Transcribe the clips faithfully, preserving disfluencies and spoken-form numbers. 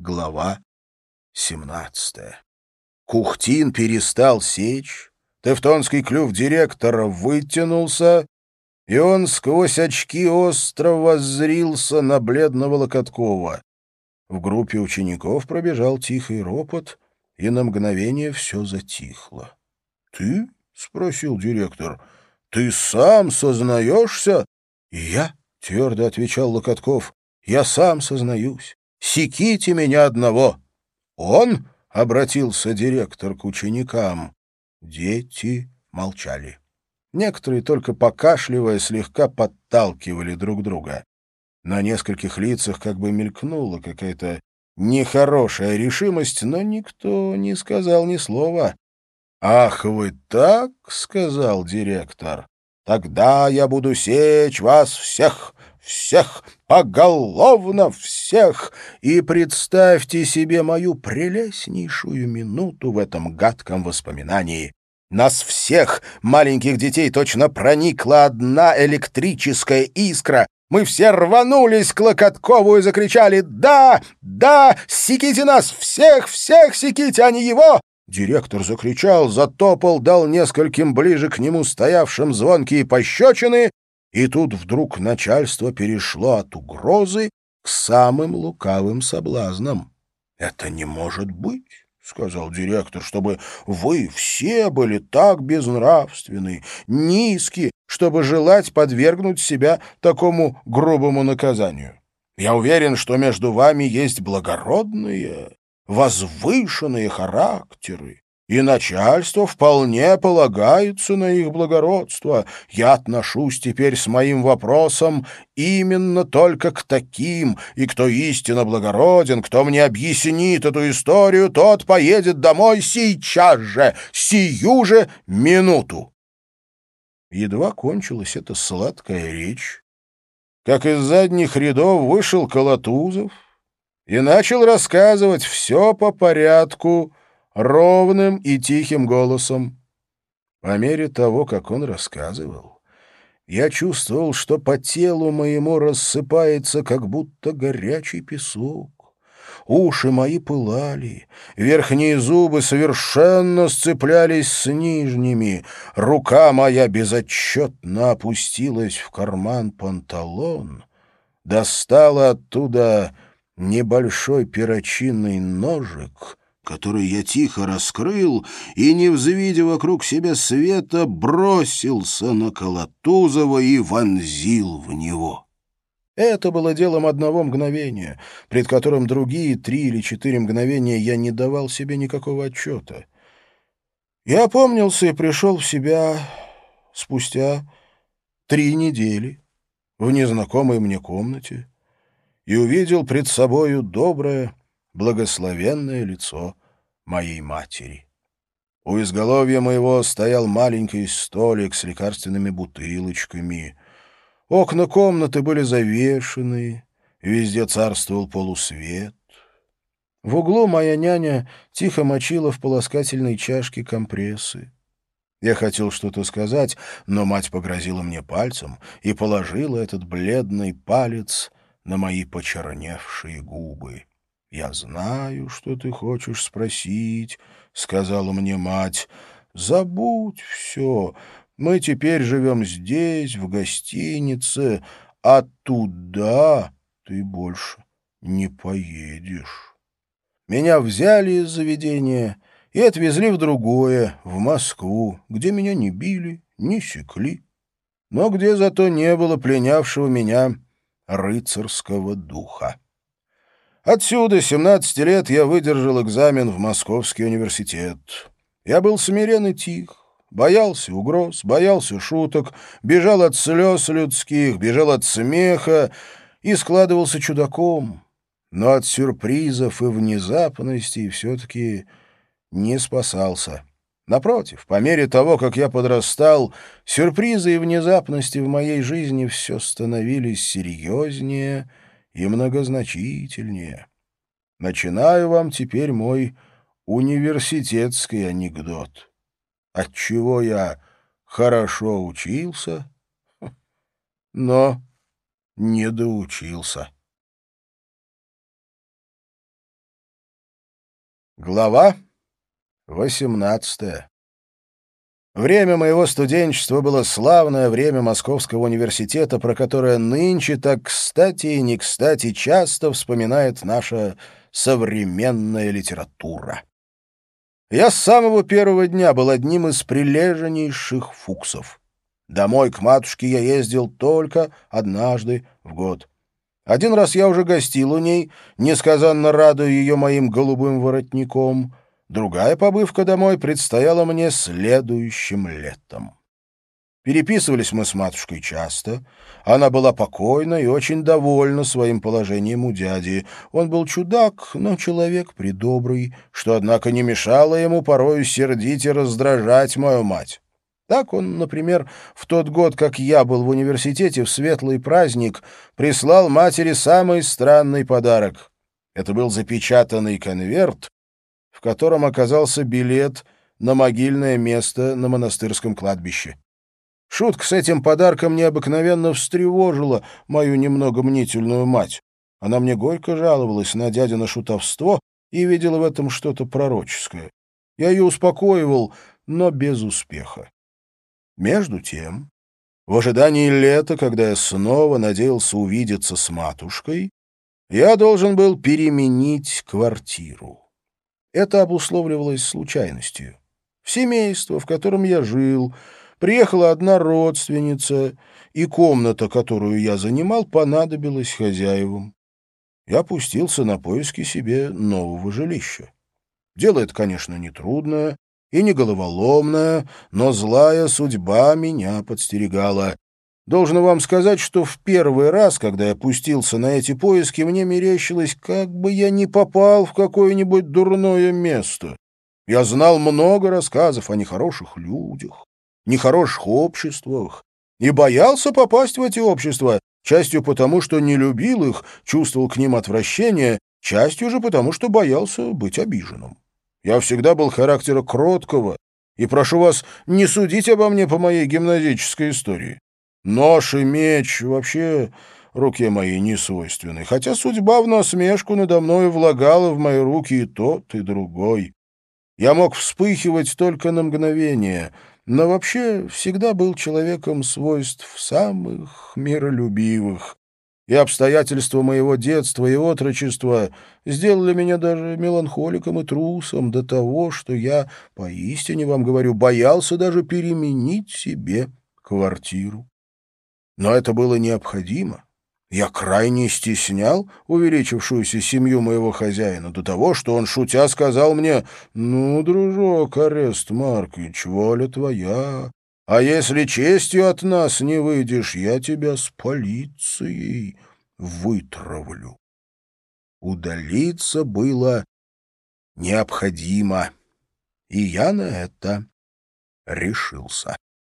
Глава семнадцатая. Кухтин перестал сечь, тевтонский клюв директора вытянулся, и он сквозь очки остро воззрился на бледного Локоткова. В группе учеников пробежал тихий ропот, и на мгновение все затихло. — Ты? — спросил директор. — Ты сам сознаешься? — И я, — твердо отвечал Локотков, — я сам сознаюсь. Секите меня одного. — Он? — обратился директор к ученикам. Дети молчали. Некоторые, только покашливая, слегка подталкивали друг друга. На нескольких лицах как бы мелькнула какая-то нехорошая решимость, но никто не сказал ни слова. «Ах, вы так?» — сказал директор. «Тогда я буду сечь вас всех, всех, поголовно всех, и представьте себе мою прелестнейшую минуту в этом гадком воспоминании. Нас всех, маленьких детей, точно проникла одна электрическая искра. Мы все рванулись к Локоткову и закричали: «Да! Да! Секите нас! Всех! Всех секите, а не его!» Директор закричал, затопал, дал нескольким ближе к нему стоявшим звонкие пощечины, и тут вдруг начальство перешло от угрозы к самым лукавым соблазнам. «Это не может быть», — сказал директор, — «чтобы вы все были так безнравственны, низки, чтобы желать подвергнуть себя такому грубому наказанию. Я уверен, что между вами есть благородные, возвышенные характеры, и начальство вполне полагается на их благородство. Я отношусь теперь с моим вопросом именно только к таким, и кто истинно благороден, кто мне объяснит эту историю, тот поедет домой сейчас же, сию же минуту». Едва кончилась эта сладкая речь, как из задних рядов вышел Колотузов и начал рассказывать все по порядку, ровным и тихим голосом. По мере того, как он рассказывал, я чувствовал, что по телу моему рассыпается как будто горячий песок. Уши мои пылали, верхние зубы совершенно сцеплялись с нижними, рука моя безотчетно опустилась в карман панталон, достала оттуда небольшой перочинный ножик, который я тихо раскрыл и, не взвидя вокруг себя света, бросился на Колотузова и вонзил в него. Это было делом одного мгновения, пред которым другие три или четыре мгновения я не давал себе никакого отчета. Я опомнился и пришел в себя спустя три недели в незнакомой мне комнате и увидел пред собою доброе, благословенное лицо моей матери. У изголовья моего стоял маленький столик с лекарственными бутылочками. Окна комнаты были завешены, везде царствовал полусвет. В углу моя няня тихо мочила в полоскательной чашке компрессы. Я хотел что-то сказать, но мать погрозила мне пальцем и положила этот бледный палец на мои почерневшие губы. «Я знаю, что ты хочешь спросить», — сказала мне мать. «Забудь все. Мы теперь живем здесь, в гостинице, а туда ты больше не поедешь». Меня взяли из заведения и отвезли в другое, в Москву, где меня не били, не секли, но где зато не было пленявшего меня рыцарского духа. Отсюда, семнадцати лет, я выдержал экзамен в Московский университет. Я был смирен и тих, боялся угроз, боялся шуток, бежал от слез людских, бежал от смеха и складывался чудаком, но от сюрпризов и внезапностей все-таки не спасался. Напротив, по мере того, как я подрастал, сюрпризы и внезапности в моей жизни все становились серьезнее и многозначительнее. Начинаю вам теперь мой университетский анекдот. Отчего я хорошо учился, но не доучился. Глава восемнадцатая. Время моего студенчества было славное время Московского университета, про которое нынче так кстати и не кстати часто вспоминает наша современная литература. Я с самого первого дня был одним из прилежнейших фуксов. Домой к матушке я ездил только однажды в год. Один раз я уже гостил у ней, несказанно радуя ее моим голубым воротником. Другая побывка домой предстояла мне следующим летом. Переписывались мы с матушкой часто. Она была покойна и очень довольна своим положением у дяди. Он был чудак, но человек предобрый, что, однако, не мешало ему порою сердить и раздражать мою мать. Так он, например, в тот год, как я был в университете в светлый праздник, прислал матери самый странный подарок. Это был запечатанный конверт, в котором оказался билет на могильное место на монастырском кладбище. Шутка с этим подарком необыкновенно встревожила мою немного мнительную мать. Она мне горько жаловалась на дядино шутовство и видела в этом что-то пророческое. Я ее успокоивал, но без успеха. Между тем, в ожидании лета, когда я снова надеялся увидеться с матушкой, я должен был переменить квартиру. Это обусловливалось случайностью. В семейство, в котором я жил, приехала одна родственница, и комната, которую я занимал, понадобилась хозяевам. Я пустился на поиски себе нового жилища. Дело это, конечно, нетрудное и не головоломная, но злая судьба меня подстерегала. Должен вам сказать, что в первый раз, когда я пустился на эти поиски, мне мерещилось, как бы я не попал в какое-нибудь дурное место. Я знал много рассказов о нехороших людях, нехороших обществах, и боялся попасть в эти общества, частью потому, что не любил их, чувствовал к ним отвращение, частью же потому, что боялся быть обиженным. Я всегда был характера кроткого, и прошу вас не судить обо мне по моей гимназической истории. Нож и меч вообще руке моей не свойственны, хотя судьба в насмешку надо мною влагала в мои руки и тот, и другой. Я мог вспыхивать только на мгновение, но вообще всегда был человеком свойств самых миролюбивых. И обстоятельства моего детства и отрочества сделали меня даже меланхоликом и трусом до того, что я, поистине вам говорю, боялся даже переменить себе квартиру. Но это было необходимо. Я крайне стеснял увеличившуюся семью моего хозяина до того, что он, шутя, сказал мне: «Ну, дружок, Арест Маркович, воля твоя. А если честью от нас не выйдешь, я тебя с полицией вытравлю». Удалиться было необходимо, и я на это решился.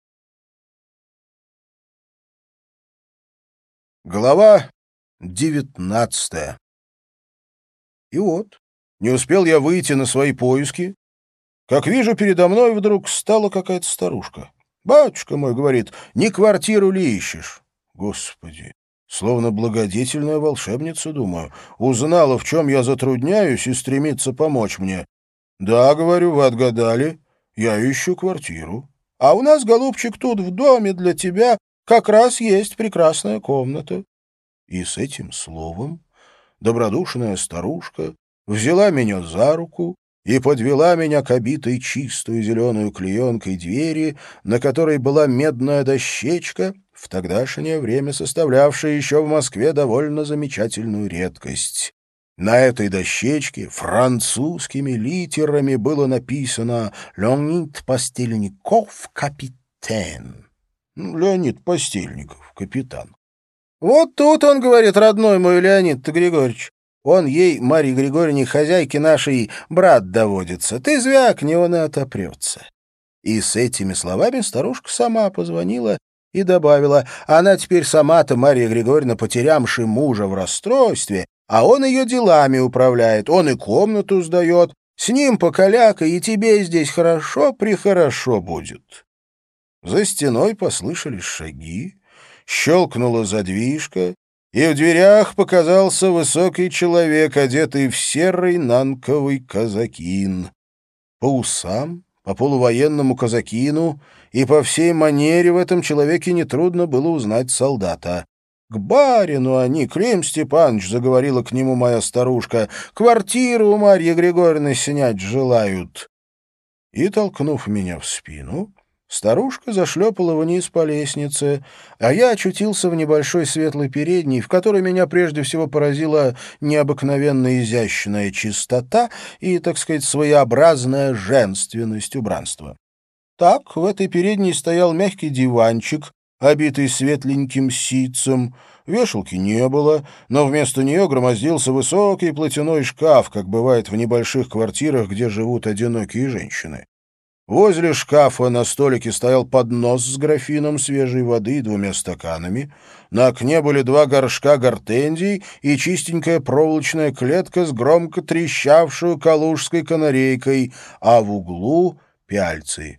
Глава девятнадцатая. И вот, не успел я выйти на свои поиски, как вижу, передо мной вдруг стала какая-то старушка. «Батюшка мой, — говорит, — не квартиру ли ищешь?» Господи, словно благодетельная волшебница, думаю, узнала, в чем я затрудняюсь, и стремится помочь мне. «Да, — говорю, — вы отгадали, я ищу квартиру. А у нас, голубчик, тут в доме для тебя как раз есть прекрасная комната». И с этим словом добродушная старушка взяла меня за руку и подвела меня к обитой чистую зеленую клеенкой двери, на которой была медная дощечка, в тогдашнее время составлявшая еще в Москве довольно замечательную редкость. На этой дощечке французскими литерами было написано «Леонид Постельников, капитан». Леонид Постельников, капитан. «Вот тут он, — говорит, — родной мой Леонид Григорьевич. Он ей, Марье Григорьевне, хозяйке нашей, брат доводится. Ты звякни, он и отопрется». И с этими словами старушка сама позвонила и добавила: «Она теперь сама-то, Марья Григорьевна, потерямши мужа в расстройстве, а он ее делами управляет, он и комнату сдает, с ним покаляка, и тебе здесь хорошо-прехорошо будет». За стеной послышались шаги, щелкнула задвижка, и в дверях показался высокий человек, одетый в серый нанковый казакин. По усам, по полувоенному казакину и по всей манере в этом человеке нетрудно было узнать солдата. «К барину они, Клим Степанович», — заговорила к нему моя старушка, — «квартиру у Марьи Григорьевны снять желают». И, толкнув меня в спину, старушка зашлепала вниз по лестнице, а я очутился в небольшой светлой передней, в которой меня прежде всего поразила необыкновенно изящная чистота и, так сказать, своеобразная женственность убранства. Так в этой передней стоял мягкий диванчик, обитый светленьким ситцем. Вешалки не было, но вместо нее громоздился высокий платяной шкаф, как бывает в небольших квартирах, где живут одинокие женщины. Возле шкафа на столике стоял поднос с графином свежей воды и двумя стаканами. На окне были два горшка гортензий и чистенькая проволочная клетка с громко трещавшую калужской канарейкой, а в углу — пяльцы.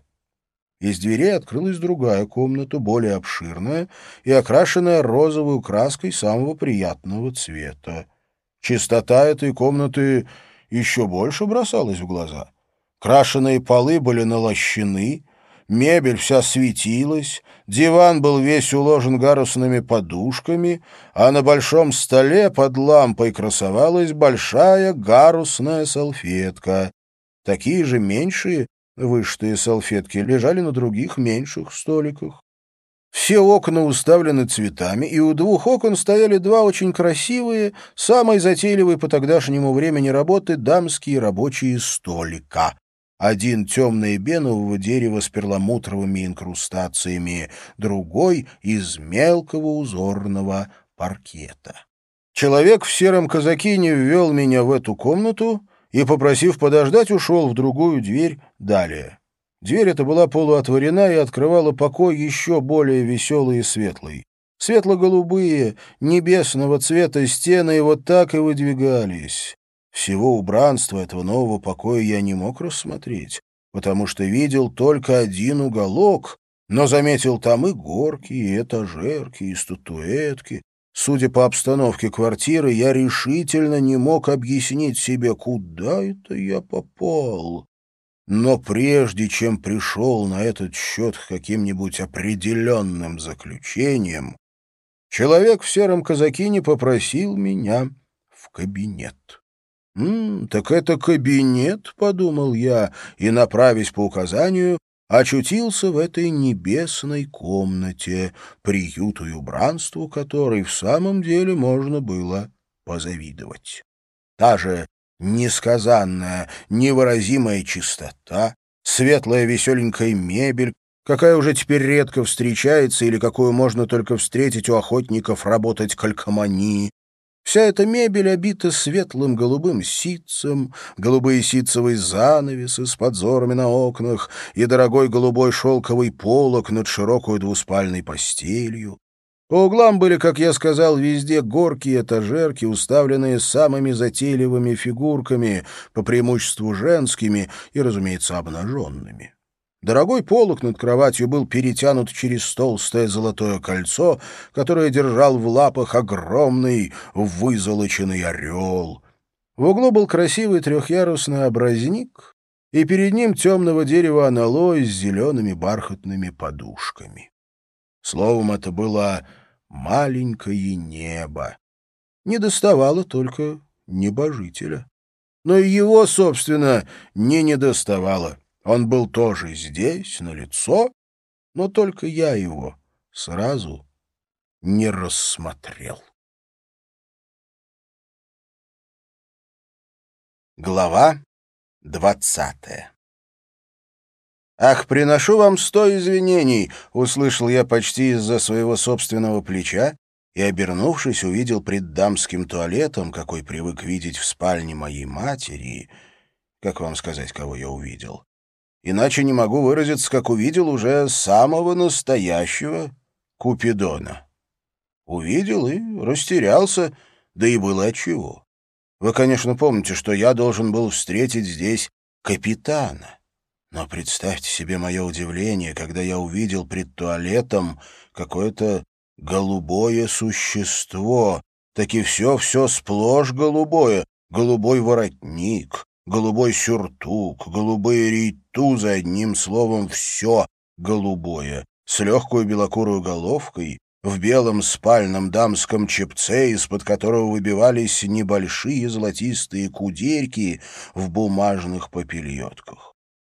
Из дверей открылась другая комната, более обширная и окрашенная розовой краской самого приятного цвета. Чистота этой комнаты еще больше бросалась в глаза. Крашеные полы были налощены, мебель вся светилась, диван был весь уложен гарусными подушками, а на большом столе под лампой красовалась большая гарусная салфетка. Такие же меньшие вышитые салфетки лежали на других меньших столиках. Все окна уставлены цветами, и у двух окон стояли два очень красивые, самой затейливой по тогдашнему времени работы дамские рабочие столика. Один темно-эбенового дерева с перламутровыми инкрустациями, другой — из мелкого узорного паркета. Человек в сером казакине ввел меня в эту комнату и, попросив подождать, ушел в другую дверь далее. Дверь эта была полуотворена и открывала покой еще более веселый и светлый. Светло-голубые, небесного цвета стены его так и выдвигались. Всего убранства этого нового покоя я не мог рассмотреть, потому что видел только один уголок, но заметил там и горки, и этажерки, и статуэтки. Судя по обстановке квартиры, я решительно не мог объяснить себе, куда это я попал. Но прежде чем пришел на этот счет к каким-нибудь определенным заключениям, человек в сером казакине попросил меня в кабинет. «М, так это кабинет», — подумал я, и, направясь по указанию, очутился в этой небесной комнате, приюту и убранству которой в самом деле можно было позавидовать. Та же несказанная, невыразимая чистота, светлая веселенькая мебель, какая уже теперь редко встречается или какую можно только встретить у охотников работать калькомании. Вся эта мебель обита светлым голубым ситцем, голубые ситцевые занавесы с подзорами на окнах и дорогой голубой шелковый полог над широкой двуспальной постелью. По углам были, как я сказал, везде горки и этажерки, уставленные самыми затейливыми фигурками, по преимуществу женскими и, разумеется, обнаженными. Дорогой полог над кроватью был перетянут через толстое золотое кольцо, которое держал в лапах огромный вызолоченный орел. В углу был красивый трехъярусный образник, и перед ним темного дерева аналой с зелеными бархатными подушками. Словом, это было маленькое небо. Не доставало только небожителя. Но и его, собственно, не недоставало. Он был тоже здесь, налицо, но только я его сразу не рассмотрел. Глава двадцатая. «Ах, приношу вам сто извинений!» — услышал я почти из-за своего собственного плеча и, обернувшись, увидел пред дамским туалетом, какой привык видеть в спальне моей матери. Как вам сказать, кого я увидел? Иначе не могу выразиться, как увидел уже самого настоящего Купидона. Увидел и растерялся, да и было отчего. Вы, конечно, помните, что я должен был встретить здесь капитана. Но представьте себе мое удивление, когда я увидел пред туалетом какое-то голубое существо, так и все-все сплошь голубое. Голубой воротник, голубой сюртук, голубые рейтузы, одним словом, все голубое, с легкую белокурую головкой, в белом спальном дамском чепце, из-под которого выбивались небольшие золотистые кудерьки в бумажных попельотках.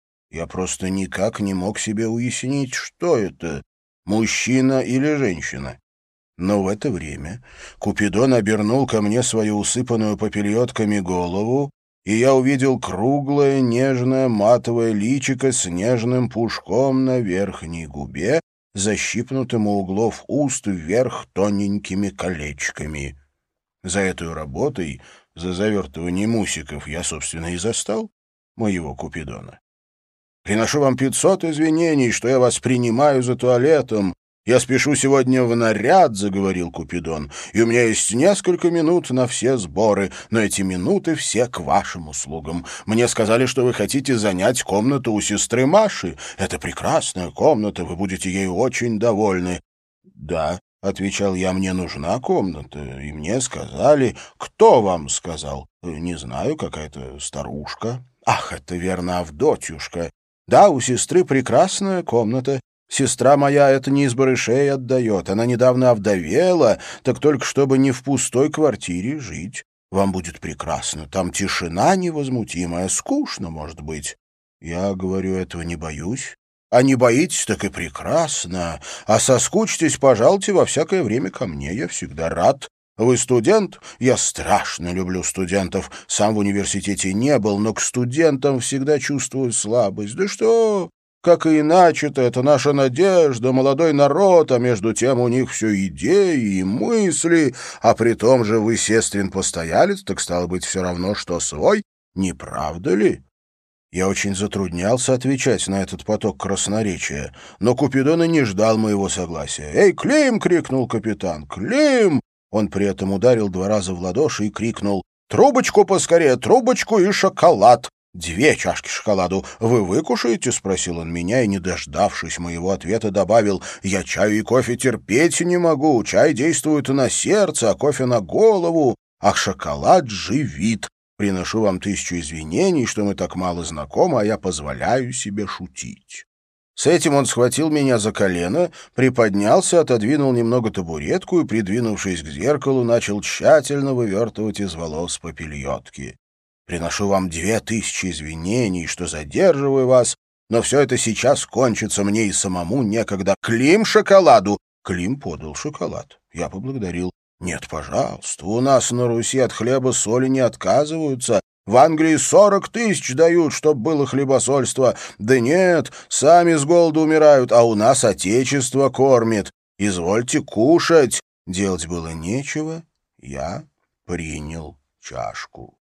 Я просто никак не мог себе уяснить, что это, мужчина или женщина. Но в это время Купидон обернул ко мне свою усыпанную попельотками голову, и я увидел круглое, нежное, матовое личико с нежным пушком на верхней губе, защипнутым у углов уст вверх тоненькими колечками. За этой работой, за завертыванием усиков, я, собственно, и застал моего Купидона. «Приношу вам пятьсот извинений, что я вас принимаю за туалетом. Я спешу сегодня в наряд», — заговорил Купидон, «и у меня есть несколько минут на все сборы, но эти минуты все к вашим услугам. Мне сказали, что вы хотите занять комнату у сестры Маши. Это прекрасная комната, вы будете ею очень довольны». «Да», — отвечал я, — «мне нужна комната, и мне сказали». «Кто вам сказал?» «Не знаю, какая-то старушка». «Ах, это верно, Авдотьюшка. Да, у сестры прекрасная комната. Сестра моя это не из барышей отдает. Она недавно овдовела, так только чтобы не в пустой квартире жить. Вам будет прекрасно. Там тишина невозмутимая, скучно, может быть». Я говорю, этого не боюсь. «А не боитесь, так и прекрасно. А соскучитесь, пожалуйте, во всякое время ко мне. Я всегда рад. Вы студент? Я страшно люблю студентов. Сам в университете не был, но к студентам всегда чувствую слабость. Да что, как и иначе-то, это наша надежда, молодой народ, а между тем у них все идеи и мысли, а при том же вы сестрин постоялец, так стало быть все равно, что свой, не правда ли?» Я очень затруднялся отвечать на этот поток красноречия, но Купидон и не ждал моего согласия. «Эй, Клим!» — крикнул капитан. «Клим!» Он при этом ударил два раза в ладоши и крикнул: «Трубочку поскорее, трубочку и шоколад! Две чашки шоколаду. Вы выкушаете?» — спросил он меня и, не дождавшись моего ответа, добавил: «Я чаю и кофе терпеть не могу. Чай действует на сердце, а кофе на голову, а шоколад живит. Приношу вам тысячу извинений, что мы так мало знакомы, а я позволяю себе шутить». С этим он схватил меня за колено, приподнялся, отодвинул немного табуретку и, придвинувшись к зеркалу, начал тщательно вывертывать из волос попельотки. «Приношу вам две тысячи извинений, что задерживаю вас, но все это сейчас кончится, мне и самому некогда. Клим шоколаду!» Клим подал шоколад. Я поблагодарил. «Нет, пожалуйста, у нас на Руси от хлеба соли не отказываются. В Англии сорок тысяч дают, чтоб было хлебосольство. Да нет, сами с голоду умирают, а у нас отечество кормит. Извольте кушать». Делать было нечего, я принял чашку.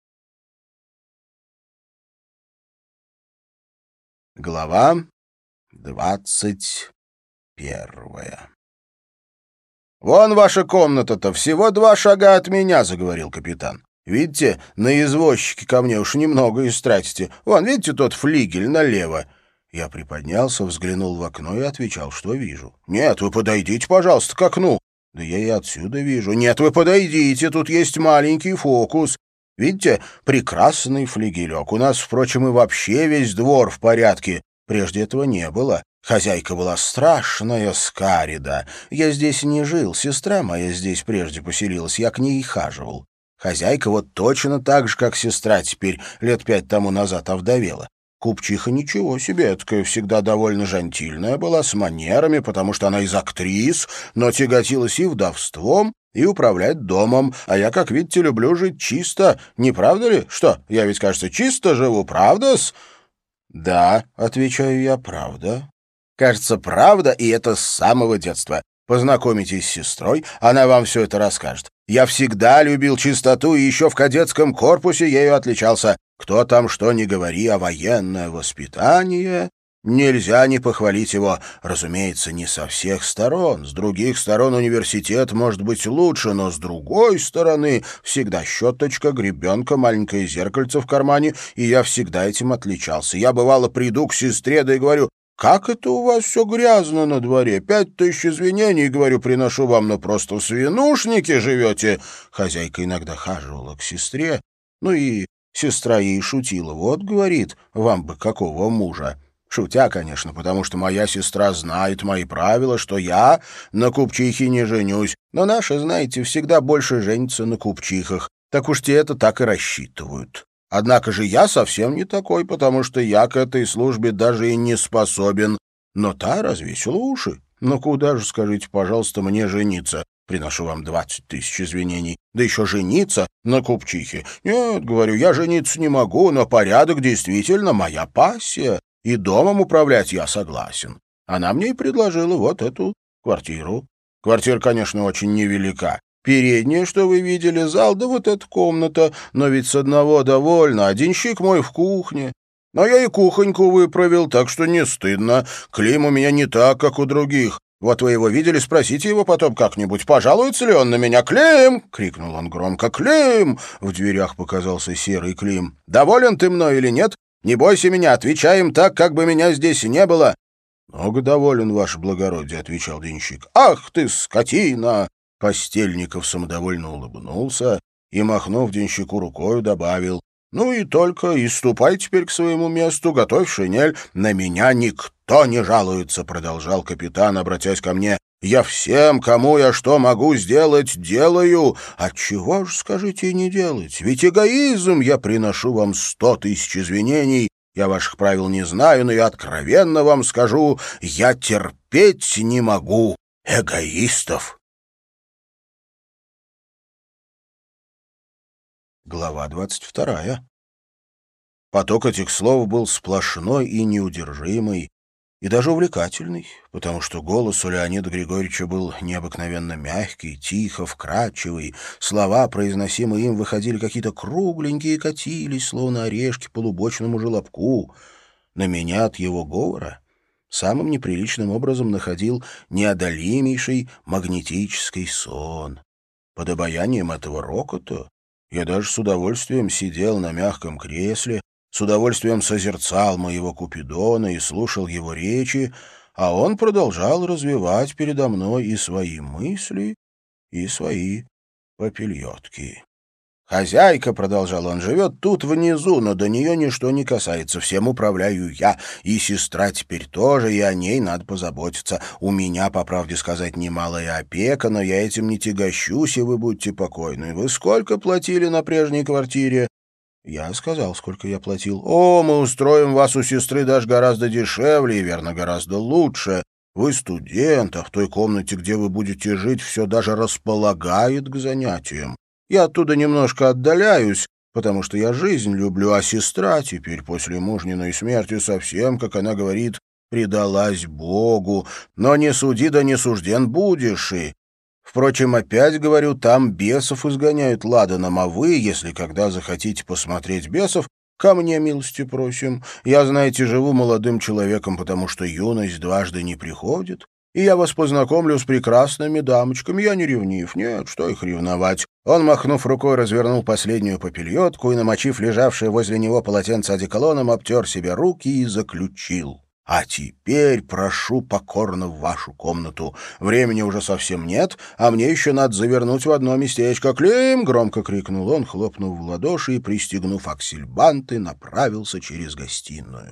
Глава двадцать первая. «Вон ваша комната-то, всего два шага от меня», — заговорил капитан. «Видите, на извозчике ко мне уж немного истратите. Вон, видите, тот флигель налево». Я приподнялся, взглянул в окно и отвечал, что вижу. «Нет, вы подойдите, пожалуйста, к окну». «Да я и отсюда вижу». «Нет, вы подойдите, тут есть маленький фокус. Видите, прекрасный флигелек. У нас, впрочем, и вообще весь двор в порядке. Прежде этого не было. Хозяйка была страшная скарида. Я здесь не жил, сестра моя здесь прежде поселилась, я к ней хаживал. Хозяйка вот точно так же, как сестра теперь, лет пять тому назад овдовела. Купчиха ничего себе, такая всегда довольно жантильная была, с манерами, потому что она из актрис, но тяготилась и вдовством, и управлять домом. А я, как видите, люблю жить чисто. Не правда ли? Что, я ведь, кажется, чисто живу, правда-с?» «Да», — отвечаю я, — «правда». «Кажется, правда, и это с самого детства. Познакомитесь с сестрой, она вам все это расскажет. Я всегда любил чистоту, и еще в кадетском корпусе ею отличался. Кто там что ни говори, а военное воспитание... Нельзя не похвалить его. Разумеется, не со всех сторон. С других сторон университет может быть лучше, но с другой стороны всегда щеточка, гребенка, маленькое зеркальце в кармане, и я всегда этим отличался. Я, бывало, приду к сестре, да и говорю: как это у вас все грязно на дворе? Пять тысяч извинений, говорю, приношу вам, но просто в свинушнике живете». Хозяйка иногда хаживала к сестре, ну и сестра ей шутила. «Вот, — говорит, — вам бы какого мужа?» Шутя, конечно, потому что моя сестра знает мои правила, что я на купчихе не женюсь. Но наши, знаете, всегда больше женятся на купчихах. Так уж те это так и рассчитывают. Однако же я совсем не такой, потому что я к этой службе даже и не способен. Но та развесила уши. Ну куда же, скажите, пожалуйста, мне жениться? Приношу вам двадцать тысяч извинений. Да еще жениться на купчихе. Нет, говорю, я жениться не могу, но порядок действительно моя пассия. И домом управлять я согласен. Она мне и предложила вот эту квартиру. Квартира, конечно, очень невелика. Передняя, что вы видели, зал, да вот эта комната. Но ведь с одного довольно. Один щик мой в кухне. Но я и кухоньку выправил, так что не стыдно. Клим у меня не так, как у других. Вот вы его видели, спросите его потом как-нибудь, пожалуется ли он на меня. «Клим!» — крикнул он громко. «Клим!» — в дверях показался серый Клим. «Доволен ты мной или нет? Не бойся меня, отвечаем так, как бы меня здесь и не было». «Много доволен, ваше благородие», — отвечал денщик. «Ах ты, скотина!» Постельников самодовольно улыбнулся и, махнув денщику рукою, добавил: «Ну и только и ступай теперь к своему месту, готовь шинель. На меня никто не жалуется», — продолжал капитан, обратясь ко мне. «Я всем, кому я что могу сделать, делаю. Отчего ж, скажите, и не делать? Ведь эгоизм, я приношу вам сто тысяч извинений. Я ваших правил не знаю, но я откровенно вам скажу, я терпеть не могу эгоистов». Глава двадцать вторая. Поток этих слов был сплошной и неудержимый, и даже увлекательный, потому что голос у Леонида Григорьевича был необыкновенно мягкий, тихо, вкрадчивый. Слова, произносимые им, выходили какие-то кругленькие и катились, словно орешки по лубочному желобку. На меня от его говора самым неприличным образом находил неодолимейший магнетический сон. Под обаянием этого рокота я даже с удовольствием сидел на мягком кресле, с удовольствием созерцал моего Купидона и слушал его речи, а он продолжал развивать передо мной и свои мысли, и свои попельотки. «Хозяйка, — продолжал он, — живет тут внизу, но до нее ничто не касается, всем управляю я, и сестра теперь тоже, и о ней надо позаботиться. У меня, по правде сказать, немалая опека, но я этим не тягощусь, и вы будьте покойны. Вы сколько платили на прежней квартире?» Я сказал, сколько я платил. «О, мы устроим вас у сестры даже гораздо дешевле и, верно, гораздо лучше. Вы студент, а в той комнате, где вы будете жить, все даже располагает к занятиям. Я оттуда немножко отдаляюсь, потому что я жизнь люблю, а сестра теперь после мужниной смерти совсем, как она говорит, предалась Богу. Но не суди, да не сужден будешь и... Впрочем, опять говорю, там бесов изгоняют ладаном, а вы, если когда захотите посмотреть бесов, ко мне милости просим. Я, знаете, живу молодым человеком, потому что юность дважды не приходит, и я вас познакомлю с прекрасными дамочками. Я не ревнив, нет, что их ревновать». Он, махнув рукой, развернул последнюю попельотку и, намочив лежавшее возле него полотенце одеколоном, обтер себе руки и заключил: «А теперь прошу покорно в вашу комнату. Времени уже совсем нет, а мне еще надо завернуть в одно местечко. Клим!» — громко крикнул он, хлопнув в ладоши и, пристегнув аксельбанты, направился через гостиную.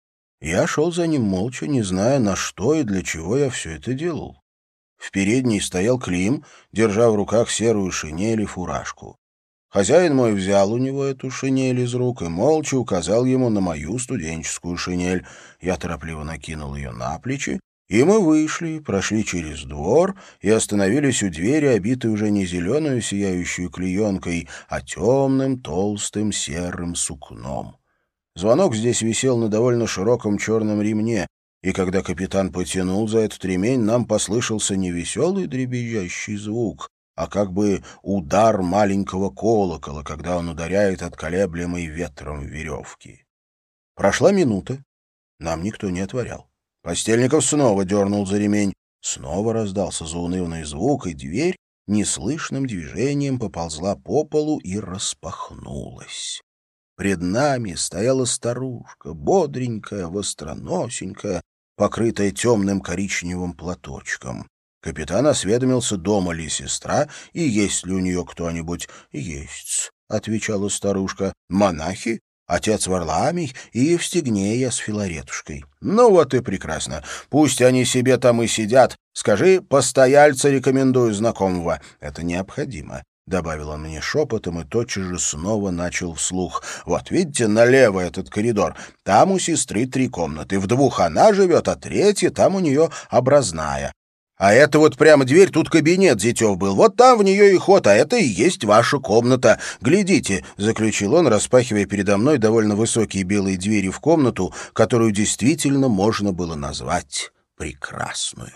Я шел за ним молча, не зная, на что и для чего я все это делал. В передней стоял Клим, держа в руках серую шинель и фуражку. Хозяин мой взял у него эту шинель из рук и молча указал ему на мою студенческую шинель. Я торопливо накинул ее на плечи, и мы вышли, прошли через двор и остановились у двери, обитой уже не зеленую сияющую клеенкой, а темным толстым серым сукном. Звонок здесь висел на довольно широком черном ремне, и когда капитан потянул за этот ремень, нам послышался не веселый дребезжащий звук, а как бы удар маленького колокола, когда он ударяет от колеблемой ветром веревки. Прошла минута. Нам никто не отворял. Постельников снова дернул за ремень. Снова раздался заунывный звук, и дверь неслышным движением поползла по полу и распахнулась. Пред нами стояла старушка, бодренькая, востроносенькая, покрытая темным коричневым платочком. Капитан осведомился, дома ли сестра и есть ли у нее кто-нибудь. «Есть», — отвечала старушка. «Монахи, отец Варламий и Евстигнея с Филаретушкой». «Ну вот и прекрасно. Пусть они себе там и сидят. Скажи, постояльца рекомендую знакомого». «Это необходимо», — добавил он мне шепотом и тотчас же снова начал вслух. «Вот видите, налево этот коридор. Там у сестры три комнаты. В двух она живет, а третья там у нее образная. А это вот прямо дверь, тут кабинет Зятев был. Вот там в нее и ход, а это и есть ваша комната. Глядите», — заключил он, распахивая передо мной довольно высокие белые двери в комнату, которую действительно можно было назвать прекрасную.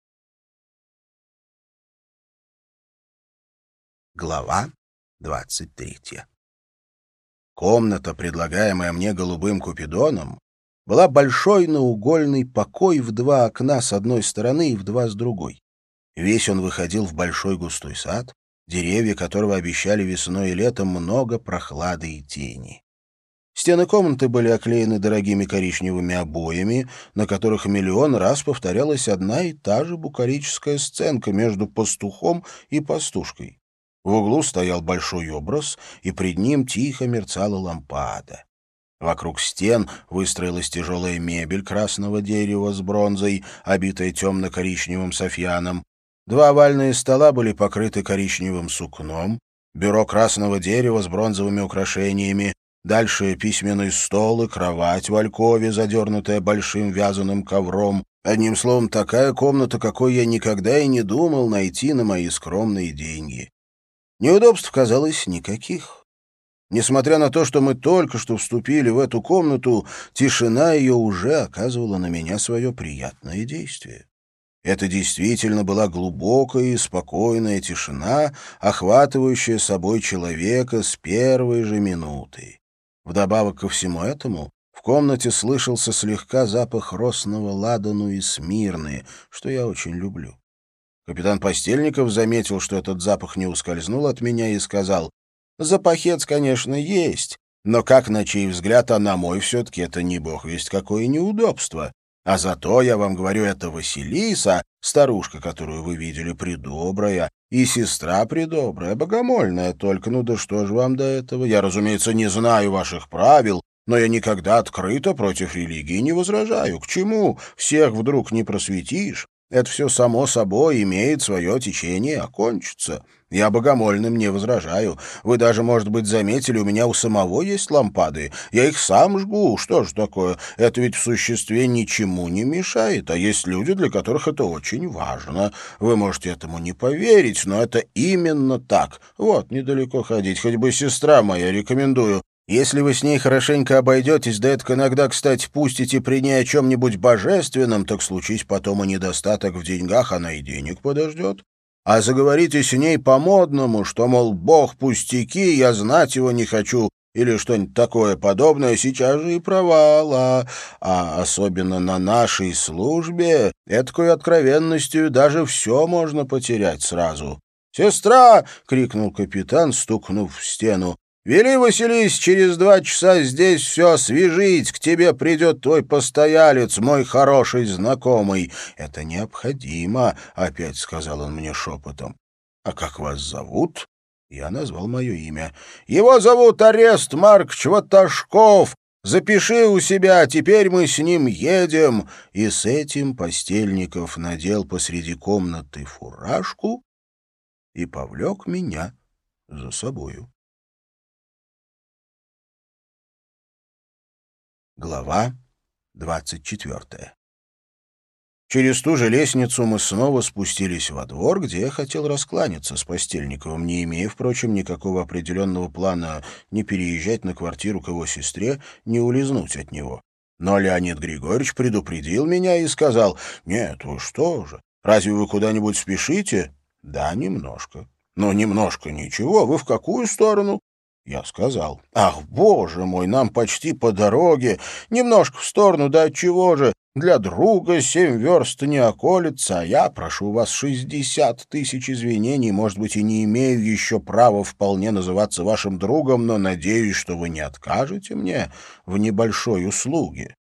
Глава двадцать третья. Комната, предлагаемая мне голубым Купидоном, была большой наугольный покой в два окна с одной стороны и в два с другой. Весь он выходил в большой густой сад, деревья которого обещали весной и летом много прохлады и тени. Стены комнаты были оклеены дорогими коричневыми обоями, на которых миллион раз повторялась одна и та же букарическая сценка между пастухом и пастушкой. В углу стоял большой образ, и пред ним тихо мерцала лампада. Вокруг стен выстроилась тяжелая мебель красного дерева с бронзой, обитая темно-коричневым софьяном. Два овальные стола были покрыты коричневым сукном, бюро красного дерева с бронзовыми украшениями, дальше письменный стол и кровать в алькове, задернутая большим вязаным ковром. Одним словом, такая комната, какой я никогда и не думал найти на мои скромные деньги. Неудобств казалось никаких. Несмотря на то, что мы только что вступили в эту комнату, тишина ее уже оказывала на меня свое приятное действие. Это действительно была глубокая и спокойная тишина, охватывающая собой человека с первой же минуты. Вдобавок ко всему этому, в комнате слышался слегка запах росного ладану и смирны, что я очень люблю. Капитан Постельников заметил, что этот запах не ускользнул от меня, и сказал: «Запахец, конечно, есть, но, как на чей взгляд, а на мой все-таки это не бог весть какое неудобство. А зато, я вам говорю, это Василиса, старушка, которую вы видели, предобрая, и сестра предобрая, богомольная только. Ну да что же вам до этого? Я, разумеется, не знаю ваших правил, но я никогда открыто против религии не возражаю. К чему? Всех вдруг не просветишь. Это все само собой имеет свое течение, окончится. Я богомольным не возражаю. Вы даже, может быть, заметили, у меня у самого есть лампады. Я их сам жгу. Что ж такое? Это ведь в существе ничему не мешает. А есть люди, для которых это очень важно. Вы можете этому не поверить, но это именно так. Вот, недалеко ходить. Хоть бы сестра моя, рекомендую. Если вы с ней хорошенько обойдетесь, да это иногда, кстати, пустите при ней о чем-нибудь божественном, так случись потом и недостаток в деньгах, она и денег подождет. А заговорите с ней по-модному, что, мол, бог пустяки, я знать его не хочу, или что-нибудь такое подобное, сейчас же и провала. А особенно на нашей службе эткой откровенностью даже все можно потерять сразу. «Сестра!» — крикнул капитан, стукнув в стену. «Вели, Василис, через два часа здесь все освежить, к тебе придет твой постоялец, мой хороший знакомый». «Это необходимо», — опять сказал он мне шепотом. «А как вас зовут?» Я назвал мое имя. «Его зовут Арест Маркович Ваташков. Запиши у себя, теперь мы с ним едем». И с этим Постельников надел посреди комнаты фуражку и повлек меня за собою. Глава двадцать четвертая. Через ту же лестницу мы снова спустились во двор, где я хотел раскланяться с Постельниковым, не имея, впрочем, никакого определенного плана не переезжать на квартиру к его сестре, не улизнуть от него. Но Леонид Григорьевич предупредил меня и сказал: «Нет, вы что же, разве вы куда-нибудь спешите?» «Да, немножко». «Ну, немножко ничего, вы в какую сторону?» Я сказал: «Ах, боже мой, нам почти по дороге. Немножко в сторону, да отчего же? Для друга семь верст не околется, а я прошу вас шестьдесят тысяч извинений. Может быть, и не имею еще права вполне называться вашим другом, но надеюсь, что вы не откажете мне в небольшой услуге».